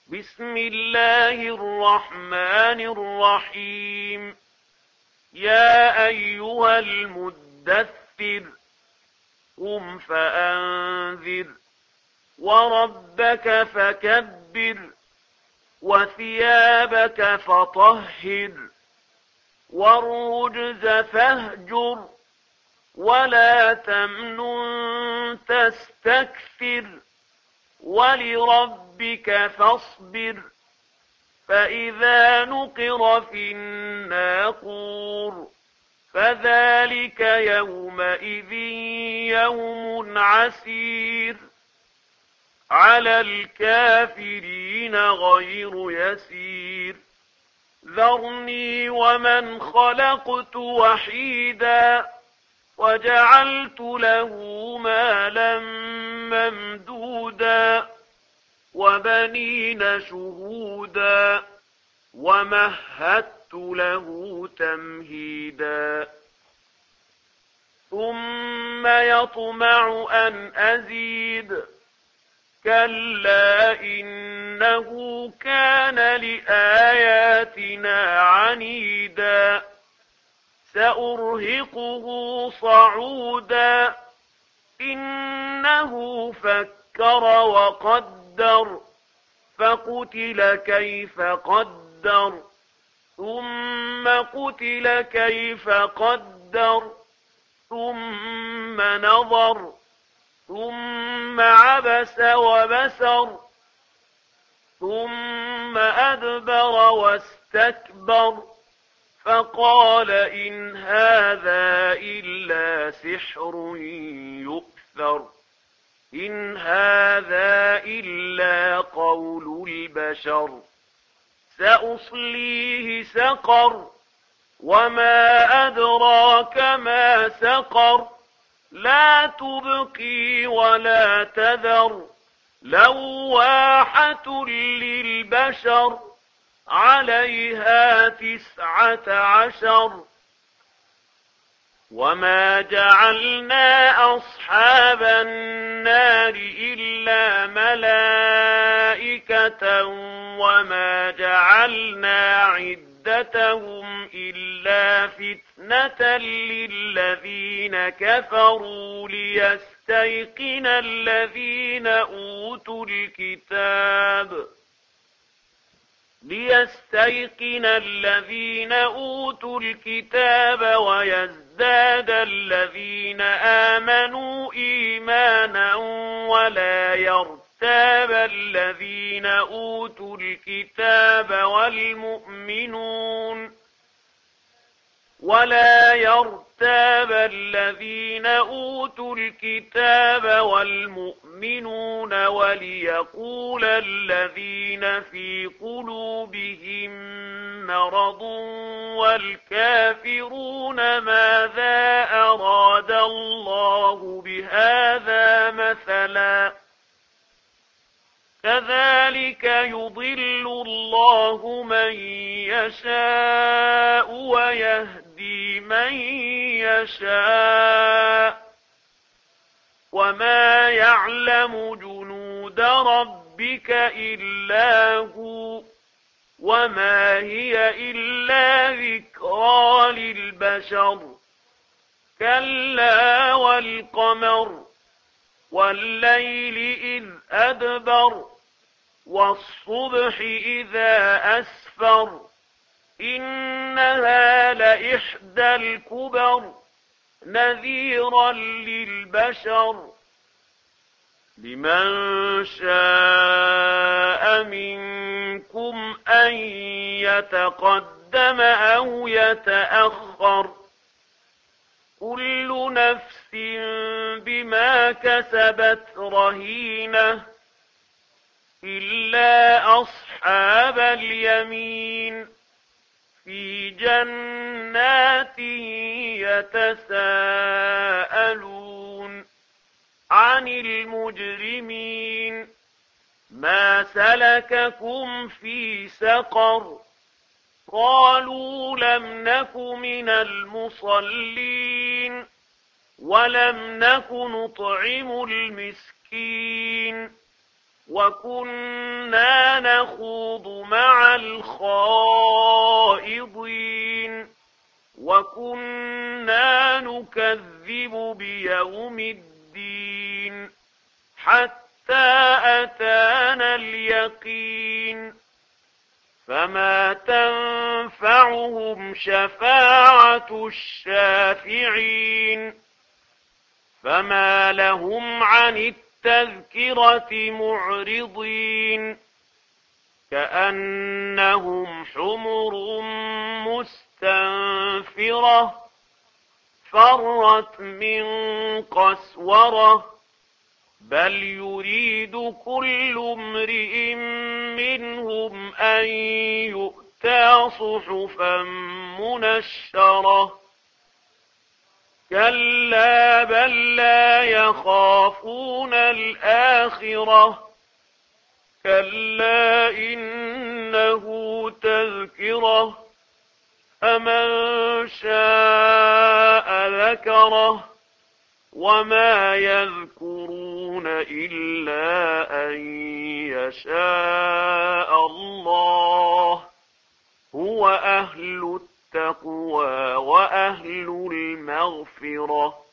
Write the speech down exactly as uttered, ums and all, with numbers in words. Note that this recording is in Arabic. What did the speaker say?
بسم الله الرحمن الرحيم. يا أيها المدثر قم فأنذر وربك فكبر وثيابك فطهر والرجز فاهجر ولا تمنن تستكثر ولربك فاصبر. فإذا نقر في الناقور فذلك يومئذ يوم عسير على الكافرين غير يسير. ذرني ومن خلقت وحيدا وجعلت له مالا ممدودا وبنين شهودا ومهدت له تمهيدا ثم يطمع أن أزيد كلا إنه كان لآياتنا عنيدا سأرهقه صعودا إنه فكر وقدر فقتل كيف قدر ثم قتل كيف قدر ثم نظر ثم عبس وبسر ثم أدبر واستكبر فقال إن هذا إلا سحر يؤثر إن هذا إلا قول البشر سأصليه سقر وما أدراك ما سقر لا تبقي ولا تذر لواحة للبشر عليها تسعة عشر. وما جعلنا أصحاب النار إلا ملائكة وما جعلنا عدتهم إلا فتنة للذين كفروا ليستيقن الذين أوتوا الكتاب ليستيقن الذين أوتوا الكتاب ويزداد الذين آمنوا إيمانا ولا يرتاب الذين أوتوا الكتاب والمؤمنون ولا يرتاب الذين أوتوا الكتاب والمؤمنون وليقول الذين في قلوبهم مرض والكافرون ماذا أراد الله بهذا مثلا كذلك يضل الله من يشاء ويهدي من يشاء وما يعلم جنود ربك إلا هو وما هي إلا ذكرى للبشر كلا والقمر والليل إذ أدبر والصبح إذا أسفر إنها لإحدى الكبر نذيرا للبشر لمن شاء منكم أن يتقدم أو يتأخر كل نفس بما كسبت رهينة إلا أصحاب اليمين في جنات يتساءلون عن المجرمين ما سلككم في سقر قالوا لم نك من المصلين ولم نك نطعم المسكين وكنا نخوض مع الخائضين وكنا نكذب بيوم الدين حتى أتانا اليقين فما تنفعهم شفاعة الشافعين فما لهم عن التذكرة معرضين كأنهم حمر مستنفرة فرت من قسورة بل يريد كل امرئ منهم أن يؤتى صحفا منشرة كلا بل لا يخافون الآخرة كلا إنه تذكرة فمن شاء ذكره وما يذكرون إلا أن يشاء الله هو أهل التقوى وأهل المغفرة